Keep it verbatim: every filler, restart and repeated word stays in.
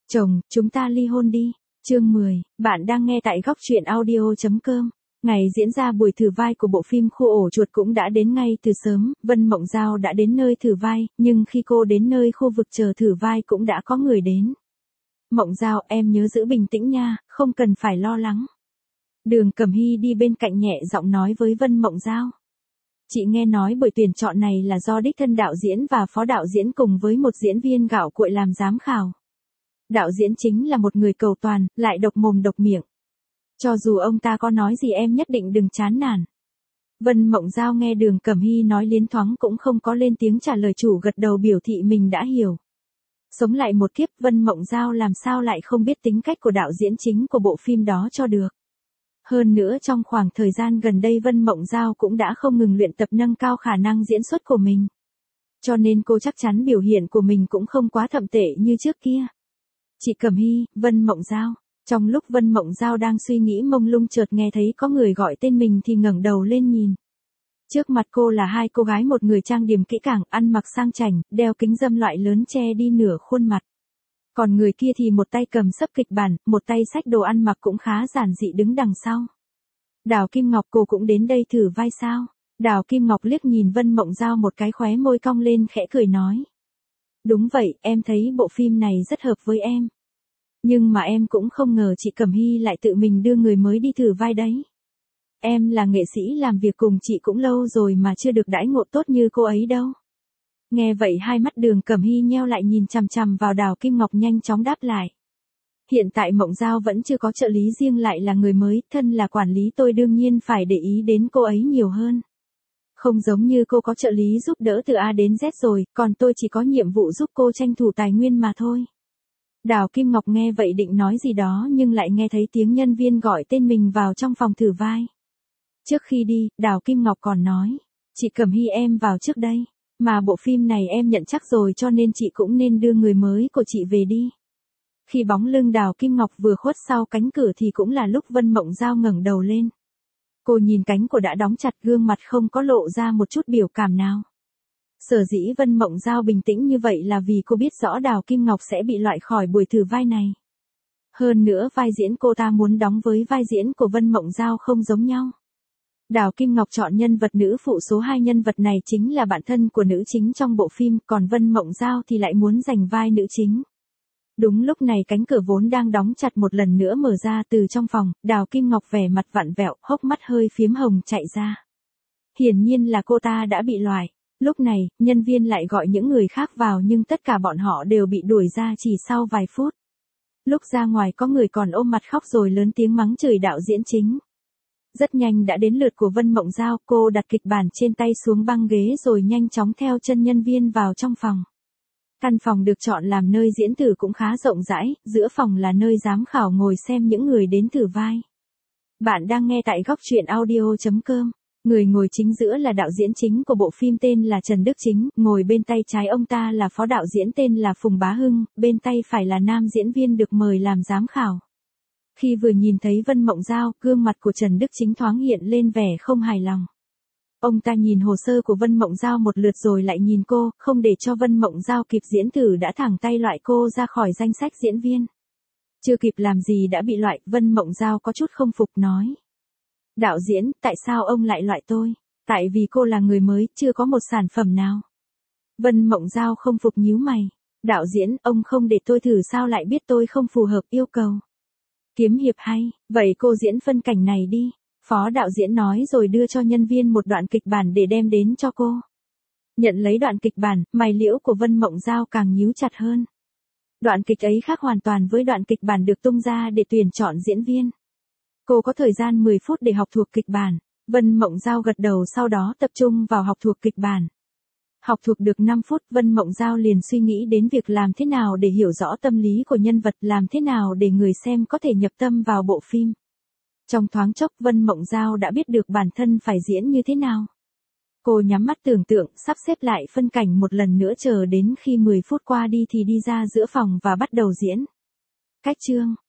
Chồng, chúng ta ly hôn đi. Chương mười, bạn đang nghe tại góc truyện audio.com. Ngày diễn ra buổi thử vai của bộ phim Khu ổ chuột cũng đã đến ngay từ sớm, Vân Mộng Giao đã đến nơi thử vai, nhưng khi cô đến nơi khu vực chờ thử vai cũng đã có người đến. Mộng Giao, em nhớ giữ bình tĩnh nha, không cần phải lo lắng. Đường Cẩm Hy đi bên cạnh nhẹ giọng nói với Vân Mộng Giao. Chị nghe nói buổi tuyển chọn này là do đích thân đạo diễn và phó đạo diễn cùng với một diễn viên gạo cội làm giám khảo. Đạo diễn chính là một người cầu toàn, lại độc mồm độc miệng. Cho dù ông ta có nói gì em nhất định đừng chán nản. Vân Mộng Giao nghe Đường Cẩm Hy nói liến thoáng cũng không có lên tiếng trả lời, chủ gật đầu biểu thị mình đã hiểu. Sống lại một kiếp, Vân Mộng Giao làm sao lại không biết tính cách của đạo diễn chính của bộ phim đó cho được. Hơn nữa trong khoảng thời gian gần đây Vân Mộng Giao cũng đã không ngừng luyện tập nâng cao khả năng diễn xuất của mình. Cho nên cô chắc chắn biểu hiện của mình cũng không quá thậm tệ như trước kia. Chị Cẩm Hy, Vân Mộng Giao. Trong lúc Vân Mộng Giao đang suy nghĩ mông lung chợt nghe thấy có người gọi tên mình thì ngẩng đầu lên nhìn. Trước mặt cô là hai cô gái, một người trang điểm kỹ càng, ăn mặc sang chảnh, đeo kính râm loại lớn che đi nửa khuôn mặt. Còn người kia thì một tay cầm sấp kịch bản, một tay xách đồ ăn mặc cũng khá giản dị đứng đằng sau. Đào Kim Ngọc, cô cũng đến đây thử vai sao? Đào Kim Ngọc liếc nhìn Vân Mộng Giao một cái, khóe môi cong lên khẽ cười nói. Đúng vậy, em thấy bộ phim này rất hợp với em. Nhưng mà em cũng không ngờ chị Cẩm Hy lại tự mình đưa người mới đi thử vai đấy. Em là nghệ sĩ làm việc cùng chị cũng lâu rồi mà chưa được đãi ngộ tốt như cô ấy đâu. Nghe vậy hai mắt Đường Cẩm Hy nheo lại nhìn chằm chằm vào Đào Kim Ngọc, nhanh chóng đáp lại. Hiện tại Mộng Giao vẫn chưa có trợ lý riêng, lại là người mới, thân là quản lý tôi đương nhiên phải để ý đến cô ấy nhiều hơn. Không giống như cô có trợ lý giúp đỡ từ A đến Z rồi, còn tôi chỉ có nhiệm vụ giúp cô tranh thủ tài nguyên mà thôi. Đào Kim Ngọc nghe vậy định nói gì đó nhưng lại nghe thấy tiếng nhân viên gọi tên mình vào trong phòng thử vai. Trước khi đi, Đào Kim Ngọc còn nói, chị Cẩm Hy em vào trước đây, mà bộ phim này em nhận chắc rồi cho nên chị cũng nên đưa người mới của chị về đi. Khi bóng lưng Đào Kim Ngọc vừa khuất sau cánh cửa thì cũng là lúc Vân Mộng Giao ngẩng đầu lên. Cô nhìn cánh cửa đã đóng chặt, gương mặt không có lộ ra một chút biểu cảm nào. Sở dĩ Vân Mộng Giao bình tĩnh như vậy là vì cô biết rõ Đào Kim Ngọc sẽ bị loại khỏi buổi thử vai này. Hơn nữa vai diễn cô ta muốn đóng với vai diễn của Vân Mộng Giao không giống nhau. Đào Kim Ngọc chọn nhân vật nữ phụ số hai, nhân vật này chính là bạn thân của nữ chính trong bộ phim, còn Vân Mộng Giao thì lại muốn giành vai nữ chính. Đúng lúc này cánh cửa vốn đang đóng chặt một lần nữa mở ra, từ trong phòng, Đào Kim Ngọc vẻ mặt vặn vẹo, hốc mắt hơi phiếm hồng chạy ra. Hiển nhiên là cô ta đã bị loại. Lúc này, nhân viên lại gọi những người khác vào nhưng tất cả bọn họ đều bị đuổi ra chỉ sau vài phút. Lúc ra ngoài có người còn ôm mặt khóc rồi lớn tiếng mắng chửi đạo diễn chính. Rất nhanh đã đến lượt của Vân Mộng Giao, cô đặt kịch bản trên tay xuống băng ghế rồi nhanh chóng theo chân nhân viên vào trong phòng. Căn phòng được chọn làm nơi diễn thử cũng khá rộng rãi, giữa phòng là nơi giám khảo ngồi xem những người đến thử vai. Bạn đang nghe tại góc truyện audio.com. Người ngồi chính giữa là đạo diễn chính của bộ phim tên là Trần Đức Chính, ngồi bên tay trái ông ta là phó đạo diễn tên là Phùng Bá Hưng, bên tay phải là nam diễn viên được mời làm giám khảo. Khi vừa nhìn thấy Vân Mộng Giao, gương mặt của Trần Đức Chính thoáng hiện lên vẻ không hài lòng. Ông ta nhìn hồ sơ của Vân Mộng Giao một lượt rồi lại nhìn cô, không để cho Vân Mộng Giao kịp diễn thử đã thẳng tay loại cô ra khỏi danh sách diễn viên. Chưa kịp làm gì đã bị loại, Vân Mộng Giao có chút không phục nói. Đạo diễn, tại sao ông lại loại tôi? Tại vì cô là người mới, chưa có một sản phẩm nào. Vân Mộng Giao không phục nhíu mày. Đạo diễn, ông không để tôi thử sao lại biết tôi không phù hợp yêu cầu? Kiếm hiệp hay, vậy cô diễn phân cảnh này đi. Phó đạo diễn nói rồi đưa cho nhân viên một đoạn kịch bản để đem đến cho cô. Nhận lấy đoạn kịch bản, mày liễu của Vân Mộng Giao càng nhíu chặt hơn. Đoạn kịch ấy khác hoàn toàn với đoạn kịch bản được tung ra để tuyển chọn diễn viên. Cô có thời gian mười phút để học thuộc kịch bản. Vân Mộng Giao gật đầu, sau đó tập trung vào học thuộc kịch bản. Học thuộc được năm phút, Vân Mộng Giao liền suy nghĩ đến việc làm thế nào để hiểu rõ tâm lý của nhân vật, làm thế nào để người xem có thể nhập tâm vào bộ phim. Trong thoáng chốc Vân Mộng Giao đã biết được bản thân phải diễn như thế nào. Cô nhắm mắt tưởng tượng, sắp xếp lại phân cảnh một lần nữa, chờ đến khi mười phút qua đi thì đi ra giữa phòng và bắt đầu diễn. Cách chương